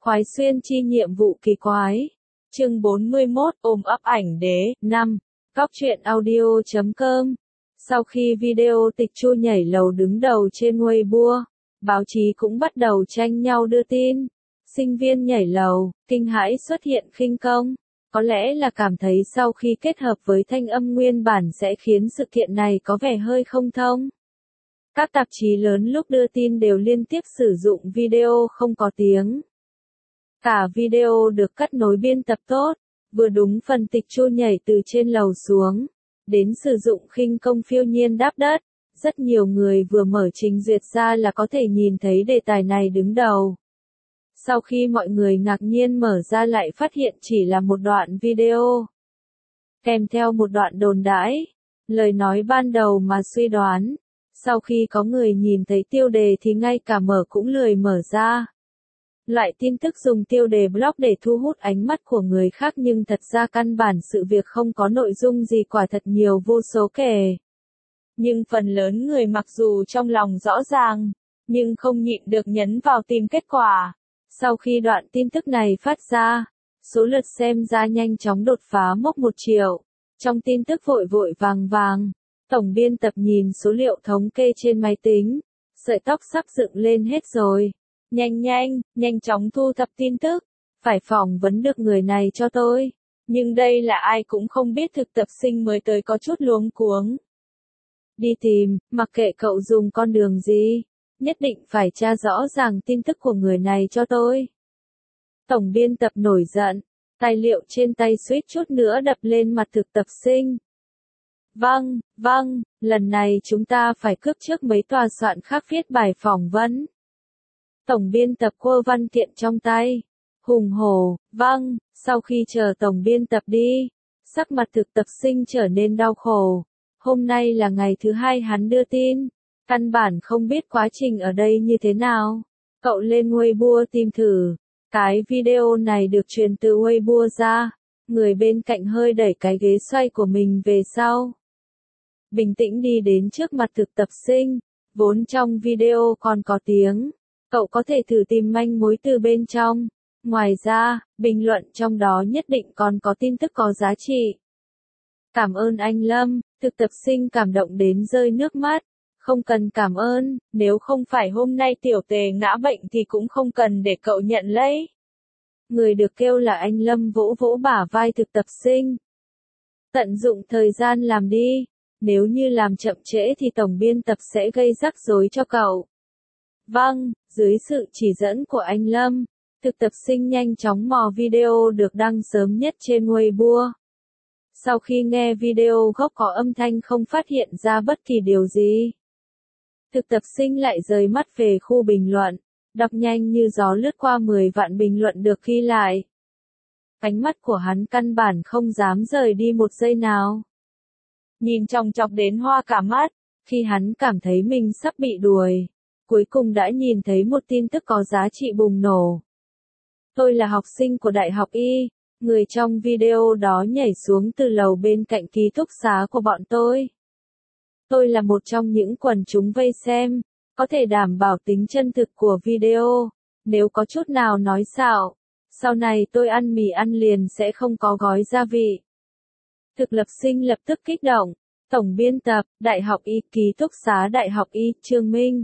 Khoái xuyên chi nhiệm vụ kỳ quái. Chương 41, ôm ấp ảnh đế. 5. Góc truyện audio.com. Sau khi video tịch Chu nhảy lầu đứng đầu trên Weibo, báo chí cũng bắt đầu tranh nhau đưa tin. Sinh viên nhảy lầu, kinh hãi xuất hiện khinh công. Có lẽ là cảm thấy sau khi kết hợp với thanh âm nguyên bản sẽ khiến sự kiện này có vẻ hơi không thông. Các tạp chí lớn lúc đưa tin đều liên tiếp sử dụng video không có tiếng. Cả video được cắt nối biên tập tốt, vừa đúng phần tịch Chu nhảy từ trên lầu xuống, đến sử dụng khinh công phiêu nhiên đáp đất. Rất nhiều người vừa mở trình duyệt ra là có thể nhìn thấy đề tài này đứng đầu. Sau khi mọi người ngạc nhiên mở ra lại phát hiện chỉ là một đoạn video, kèm theo một đoạn đồn đãi, lời nói ban đầu mà suy đoán. Sau khi có người nhìn thấy tiêu đề thì ngay cả mở cũng lười mở ra. Loại tin tức dùng tiêu đề blog để thu hút ánh mắt của người khác nhưng thật ra căn bản sự việc không có nội dung gì quả thật nhiều vô số kể. Nhưng phần lớn người mặc dù trong lòng rõ ràng, nhưng không nhịn được nhấn vào tìm kết quả. Sau khi đoạn tin tức này phát ra, số lượt xem ra nhanh chóng đột phá mốc 1 triệu. Trong tin tức vội vội vàng vàng, tổng biên tập nhìn số liệu thống kê trên máy tính, sợi tóc sắp dựng lên hết rồi. Nhanh chóng thu thập tin tức, phải phỏng vấn được người này cho tôi. Nhưng đây là ai cũng không biết thực tập sinh mới tới có chút luống cuống. Đi tìm, mặc kệ cậu dùng con đường gì, nhất định phải tra rõ ràng tin tức của người này cho tôi. Tổng biên tập nổi giận, tài liệu trên tay suýt chút nữa đập lên mặt thực tập sinh. Vâng, lần này chúng ta phải cướp trước mấy tòa soạn khác viết bài phỏng vấn. Tổng biên tập quơ văn kiện trong tay, hùng hổ, vâng. Sau khi chờ tổng biên tập đi, sắc mặt thực tập sinh trở nên đau khổ. Hôm nay là ngày thứ 2 hắn đưa tin, căn bản không biết quá trình ở đây như thế nào. Cậu lên Weibo tìm thử, cái video này được truyền từ Weibo ra, người bên cạnh hơi đẩy cái ghế xoay của mình về sau. Bình tĩnh đi đến trước mặt thực tập sinh, vốn trong video còn có tiếng. Cậu có thể thử tìm manh mối từ bên trong. Ngoài ra, bình luận trong đó nhất định còn có tin tức có giá trị. Cảm ơn anh Lâm, thực tập sinh cảm động đến rơi nước mắt. Không cần cảm ơn, nếu không phải hôm nay tiểu tề ngã bệnh thì cũng không cần để cậu nhận lấy. Người được kêu là anh Lâm vỗ vỗ bả vai thực tập sinh. Tận dụng thời gian làm đi, nếu như làm chậm trễ thì tổng biên tập sẽ gây rắc rối cho cậu. Vâng, dưới sự chỉ dẫn của anh Lâm, thực tập sinh nhanh chóng mò video được đăng sớm nhất trên Weibo. Sau khi nghe video gốc có âm thanh không phát hiện ra bất kỳ điều gì, thực tập sinh lại rời mắt về khu bình luận, đọc nhanh như gió lướt qua 10 vạn bình luận được ghi lại. Ánh mắt của hắn căn bản không dám rời đi một giây nào. Nhìn chòng chọc đến hoa cả mắt, khi hắn cảm thấy mình sắp bị đuổi, cuối cùng đã nhìn thấy một tin tức có giá trị bùng nổ. Tôi là học sinh của Đại học Y, người trong video đó nhảy xuống từ lầu bên cạnh ký túc xá của bọn tôi. Tôi là một trong những quần chúng vây xem, có thể đảm bảo tính chân thực của video, nếu có chút nào nói xạo, sau này tôi ăn mì ăn liền sẽ không có gói gia vị. Thực tập sinh lập tức kích động, tổng biên tập, Đại học Y, ký túc xá Đại học Y, Trương Minh.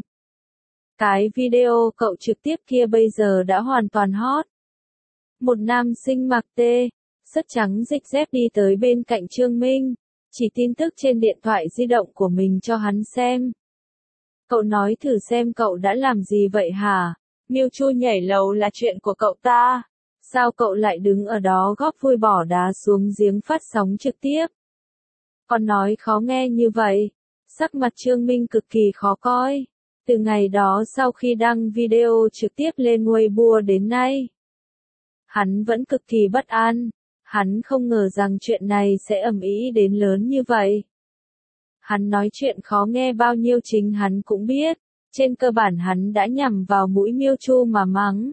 Cái video cậu trực tiếp kia bây giờ đã hoàn toàn hot. Một nam sinh mặc sất trắng dịch dép đi tới bên cạnh Trương Minh, chỉ tin tức trên điện thoại di động của mình cho hắn xem. Cậu nói thử xem cậu đã làm gì vậy hả? Miêu Chu nhảy lầu là chuyện của cậu ta. Sao cậu lại đứng ở đó góp vui bỏ đá xuống giếng phát sóng trực tiếp? Còn nói khó nghe như vậy. Sắc mặt Trương Minh cực kỳ khó coi. Từ ngày đó sau khi đăng video trực tiếp lên Weibo đến nay, hắn vẫn cực kỳ bất an. Hắn không ngờ rằng chuyện này sẽ ầm ĩ đến lớn như vậy. Hắn nói chuyện khó nghe bao nhiêu chính hắn cũng biết. Trên cơ bản hắn đã nhằm vào mũi Miêu Chu mà mắng.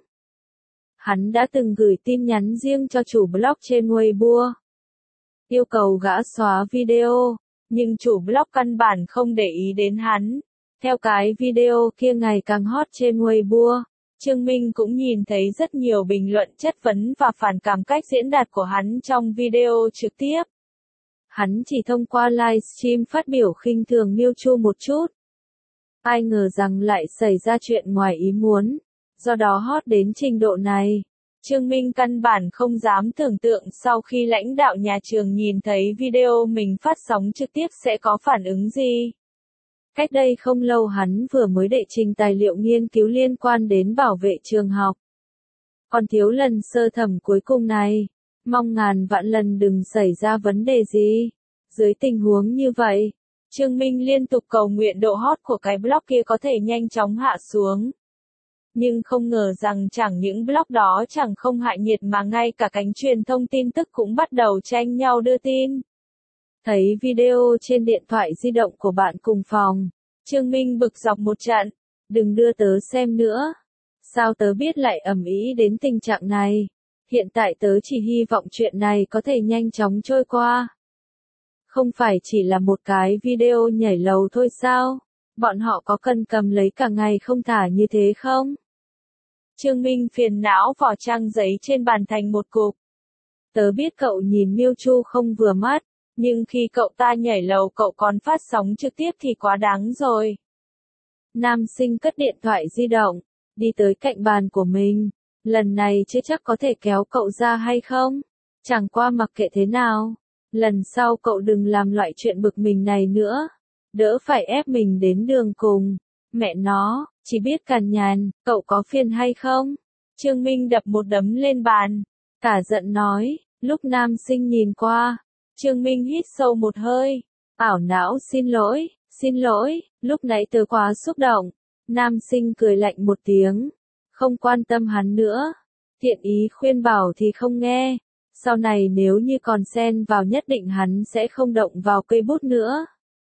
Hắn đã từng gửi tin nhắn riêng cho chủ blog trên Weibo, yêu cầu gã xóa video, nhưng chủ blog căn bản không để ý đến hắn. Theo cái video kia ngày càng hot trên Weibo, Trương Minh cũng nhìn thấy rất nhiều bình luận chất vấn và phản cảm cách diễn đạt của hắn trong video trực tiếp. Hắn chỉ thông qua livestream phát biểu khinh thường Mewtwo một chút. Ai ngờ rằng lại xảy ra chuyện ngoài ý muốn, do đó hot đến trình độ này. Trương Minh căn bản không dám tưởng tượng sau khi lãnh đạo nhà trường nhìn thấy video mình phát sóng trực tiếp sẽ có phản ứng gì. Cách đây không lâu hắn vừa mới đệ trình tài liệu nghiên cứu liên quan đến bảo vệ trường học. Còn thiếu lần sơ thẩm cuối cùng này, mong ngàn vạn lần đừng xảy ra vấn đề gì. Dưới tình huống như vậy, Trương Minh liên tục cầu nguyện độ hot của cái blog kia có thể nhanh chóng hạ xuống. Nhưng không ngờ rằng chẳng những blog đó chẳng không hạ nhiệt mà ngay cả cánh truyền thông tin tức cũng bắt đầu tranh nhau đưa tin. Thấy video trên điện thoại di động của bạn cùng phòng, Trương Minh bực dọc một trận, đừng đưa tớ xem nữa. Sao tớ biết lại ầm ĩ đến tình trạng này? Hiện tại tớ chỉ hy vọng chuyện này có thể nhanh chóng trôi qua. Không phải chỉ là một cái video nhảy lầu thôi sao? Bọn họ có cần cầm lấy cả ngày không thả như thế không? Trương Minh phiền não vò trang giấy trên bàn thành một cục. Tớ biết cậu nhìn Mewtwo không vừa mắt, nhưng khi cậu ta nhảy lầu cậu còn phát sóng trực tiếp thì quá đáng rồi. Nam sinh cất điện thoại di động, đi tới cạnh bàn của mình. Lần này chưa chắc có thể kéo cậu ra hay không? Chẳng qua mặc kệ thế nào. Lần sau cậu đừng làm loại chuyện bực mình này nữa. Đỡ phải ép mình đến đường cùng. Mẹ nó, chỉ biết cằn nhằn, cậu có phiền hay không? Trương Minh đập một đấm lên bàn. Cả giận nói, lúc nam sinh nhìn qua. Trương Minh hít sâu một hơi. Ảo não xin lỗi, lúc nãy tớ quá xúc động. Nam sinh cười lạnh một tiếng. Không quan tâm hắn nữa. Thiện ý khuyên bảo thì không nghe. Sau này nếu như còn xen vào nhất định hắn sẽ không động vào cây bút nữa.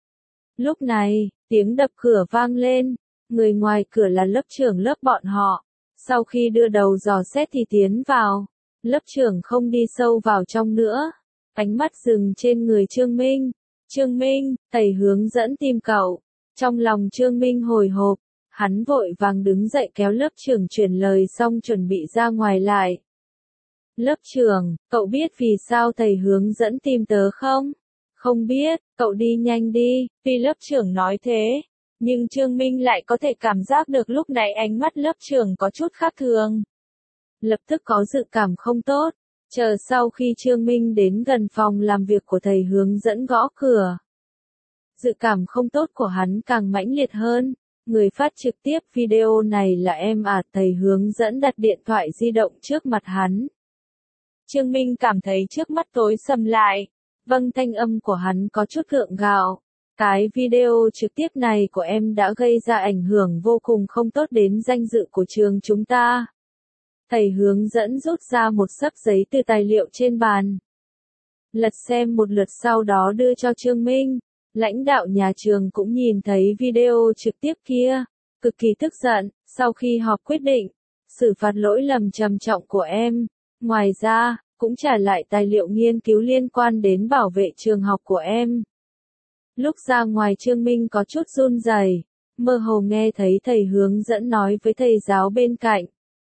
Lúc này, tiếng đập cửa vang lên. Người ngoài cửa là lớp trưởng lớp bọn họ. Sau khi đưa đầu dò xét thì tiến vào. Lớp trưởng không đi sâu vào trong nữa. Ánh mắt dừng trên người Trương Minh. Trương Minh, thầy hướng dẫn tìm cậu. Trong lòng Trương Minh hồi hộp. Hắn vội vàng đứng dậy kéo lớp trưởng chuyển lời xong chuẩn bị ra ngoài lại. Lớp trưởng, cậu biết vì sao thầy hướng dẫn tìm tớ không? Không biết, cậu đi nhanh đi. Tuy lớp trưởng nói thế, nhưng Trương Minh lại có thể cảm giác được lúc này ánh mắt lớp trưởng có chút khác thường. Lập tức có dự cảm không tốt. Chờ sau khi Trương Minh đến gần phòng làm việc của thầy hướng dẫn gõ cửa. Dự cảm không tốt của hắn càng mãnh liệt hơn. Người phát trực tiếp video này là em thầy hướng dẫn đặt điện thoại di động trước mặt hắn. Trương Minh cảm thấy trước mắt tối sầm lại. Vâng, thanh âm của hắn có chút gượng gạo. Cái video trực tiếp này của em đã gây ra ảnh hưởng vô cùng không tốt đến danh dự của trường chúng ta. Thầy hướng dẫn rút ra một xấp giấy từ tài liệu trên bàn. Lật xem một lượt sau đó đưa cho Trương Minh. Lãnh đạo nhà trường cũng nhìn thấy video trực tiếp kia. Cực kỳ tức giận, sau khi họp quyết định, xử phạt lỗi lầm trầm trọng của em. Ngoài ra, cũng trả lại tài liệu nghiên cứu liên quan đến bảo vệ trường học của em. Lúc ra ngoài Trương Minh có chút run rẩy, mơ hồ nghe thấy thầy hướng dẫn nói với thầy giáo bên cạnh.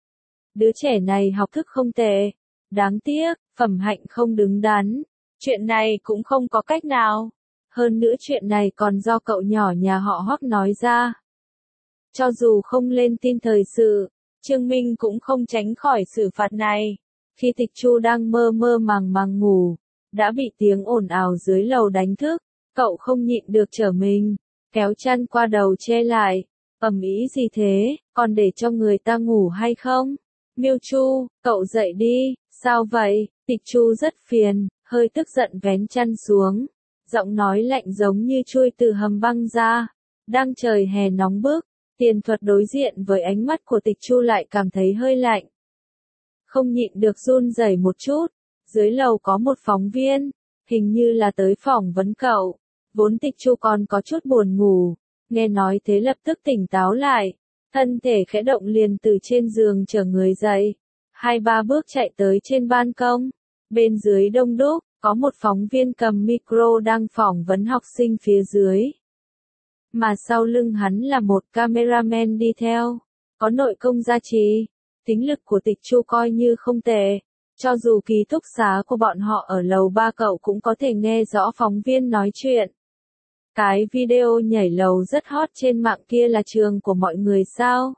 Đứa trẻ này học thức không tệ, đáng tiếc, phẩm hạnh không đứng đắn. Chuyện này cũng không có cách nào. Hơn nữa chuyện này còn do cậu nhỏ nhà họ Hoắc nói ra. Cho dù không lên tin thời sự, Trương Minh cũng không tránh khỏi xử phạt này. Khi Tịch Chu đang mơ mơ màng màng ngủ, đã bị tiếng ồn ào dưới lầu đánh thức, cậu không nhịn được trở mình, kéo chăn qua đầu che lại. Ầm ĩ gì thế, còn để cho người ta ngủ hay không? Mewtwo, cậu dậy đi, sao vậy? Tịch Chu rất phiền, hơi tức giận vén chăn xuống. Giọng nói lạnh giống như chui từ hầm băng ra. Đang trời hè nóng bức, Tiền Thuật đối diện với ánh mắt của Tịch Chu lại cảm thấy hơi lạnh. Không nhịn được run rẩy một chút. Dưới lầu có một phóng viên, hình như là tới phỏng vấn cậu. Vốn Tịch Chu còn có chút buồn ngủ, nghe nói thế lập tức tỉnh táo lại. Thân thể khẽ động liền từ trên giường chở người dậy. 2-3 bước chạy tới trên ban công. Bên dưới đông đúc, có một phóng viên cầm micro đang phỏng vấn học sinh phía dưới. Mà sau lưng hắn là một cameraman đi theo. có nội công gia trì, tính lực của Tịch Chu coi như không tệ. Cho dù ký túc xá của bọn họ ở lầu 3 cậu cũng có thể nghe rõ phóng viên nói chuyện. Cái video nhảy lầu rất hot trên mạng kia là trường của mọi người sao?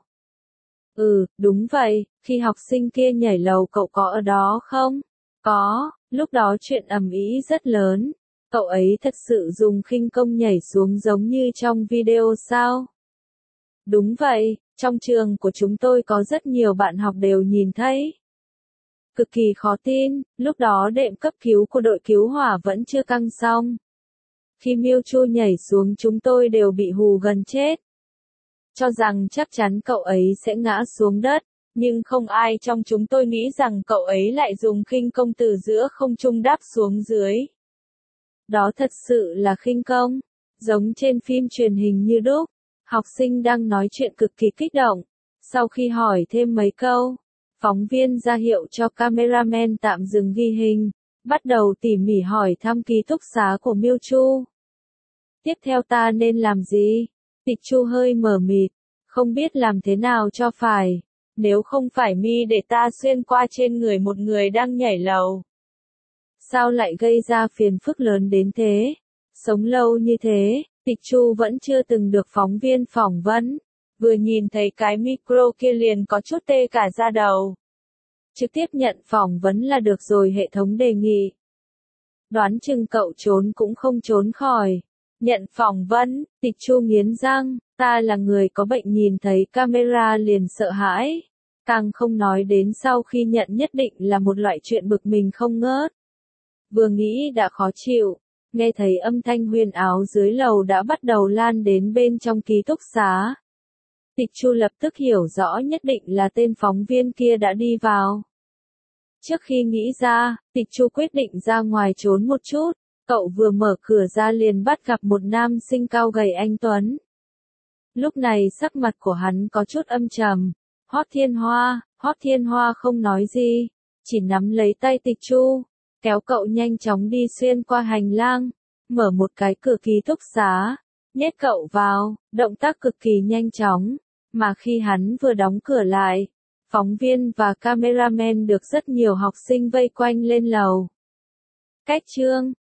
Ừ, đúng vậy, khi học sinh kia nhảy lầu cậu có ở đó không? Có, lúc đó chuyện ầm ĩ rất lớn. Cậu ấy thật sự dùng khinh công nhảy xuống giống như trong video sao? Đúng vậy, trong trường của chúng tôi có rất nhiều bạn học đều nhìn thấy. Cực kỳ khó tin, lúc đó đệm cấp cứu của đội cứu hỏa vẫn chưa căng xong. Khi Miêu Chu nhảy xuống chúng tôi đều bị hù gần chết. Cho rằng chắc chắn cậu ấy sẽ ngã xuống đất, nhưng không ai trong chúng tôi nghĩ rằng cậu ấy lại dùng khinh công từ giữa không trung đáp xuống dưới. Đó thật sự là khinh công, giống trên phim truyền hình như đúc. Học sinh đang nói chuyện cực kỳ kích động. Sau khi hỏi thêm mấy câu, phóng viên ra hiệu cho cameraman tạm dừng ghi hình, bắt đầu tỉ mỉ hỏi thăm ký túc xá của Miêu Chu. Tiếp theo ta nên làm gì? Tịch Chu hơi mờ mịt, không biết làm thế nào cho phải. Nếu không phải mi để ta xuyên qua trên người một người đang nhảy lầu. Sao lại gây ra phiền phức lớn đến thế? Sống lâu như thế, Tịch Chu vẫn chưa từng được phóng viên phỏng vấn. Vừa nhìn thấy cái micro kia liền có chút tê cả da đầu. Trực tiếp nhận phỏng vấn là được rồi, hệ thống đề nghị. Đoán chừng cậu trốn cũng không trốn khỏi. Nhận phỏng vấn, Tịch Chu nghiến răng, ta là người có bệnh nhìn thấy camera liền sợ hãi. Càng không nói đến sau khi nhận nhất định là một loại chuyện bực mình không ngớt. Vừa nghĩ đã khó chịu, nghe thấy âm thanh huyền áo dưới lầu đã bắt đầu lan đến bên trong ký túc xá. Tịch Chu lập tức hiểu rõ nhất định là tên phóng viên kia đã đi vào. Trước khi nghĩ ra, Tịch Chu quyết định ra ngoài trốn một chút. Cậu vừa mở cửa ra liền bắt gặp một nam sinh cao gầy anh tuấn. Lúc này sắc mặt của hắn có chút âm trầm. Hót Thiên Hoa không nói gì, chỉ nắm lấy tay Tịch Chu, kéo cậu nhanh chóng đi xuyên qua hành lang, mở một cái cửa ký túc xá, nhét cậu vào, động tác cực kỳ nhanh chóng, mà khi hắn vừa đóng cửa lại, phóng viên và cameraman được rất nhiều học sinh vây quanh lên lầu. Cách chương